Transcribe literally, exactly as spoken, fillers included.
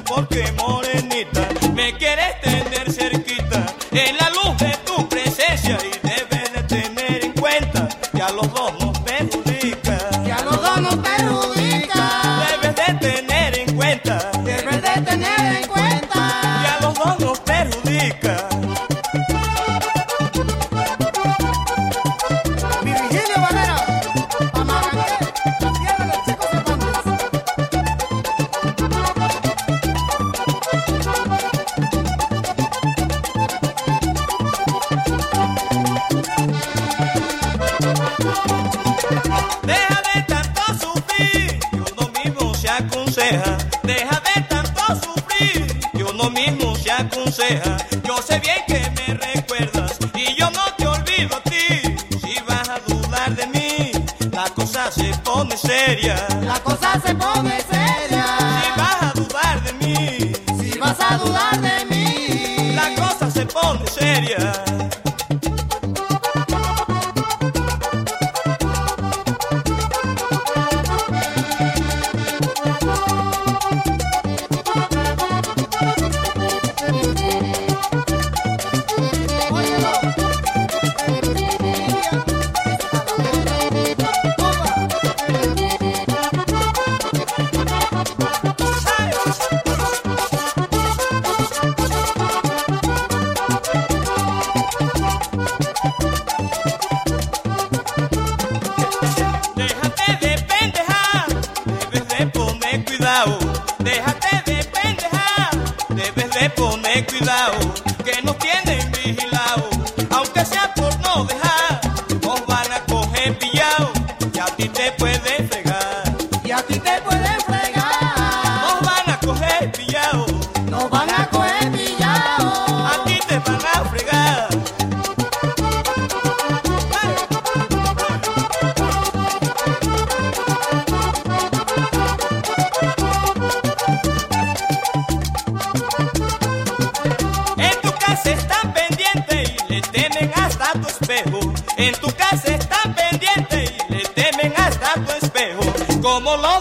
porque morenita me quieres tener cerquita en la luz de tu presencia y debes de tener en cuenta que a los dos nos perjudica. Que a los dos nos perjudica. Debes de tener en cuenta. Debes de tener en cuenta. Que a los dos nos perjudica. Mi Virgilio Valera, Amarangué, la tierra del Chico Cervantes. Deja de tanto sufrir, que uno mismo se aconseja. Deja de tanto sufrir, que uno mismo se aconseja. Yo sé bien que me recuerdas y yo no te olvido a ti. Si vas a dudar de mí, la cosa se pone seria. La cosa se pone seria. Si vas a dudar de mí, Si vas a dudar de mí, la cosa se pone seria. óyelo. Déjate de pendejar, debes de poner cuidado. Déjate de pendejar, debes de poner cuidado. Que nos tienen vigilados, aunque sea por no dejar. Nos van a coger pillados y a ti te pueden fregar. Y a ti te pueden fregar. Nos van a coger pillados, Nos van a coger pillados. a ti te van a fregar. En tu casa están pendientes y le temen hasta tu espejo. En tu casa están pendientes y le temen hasta tu espejo. Como lo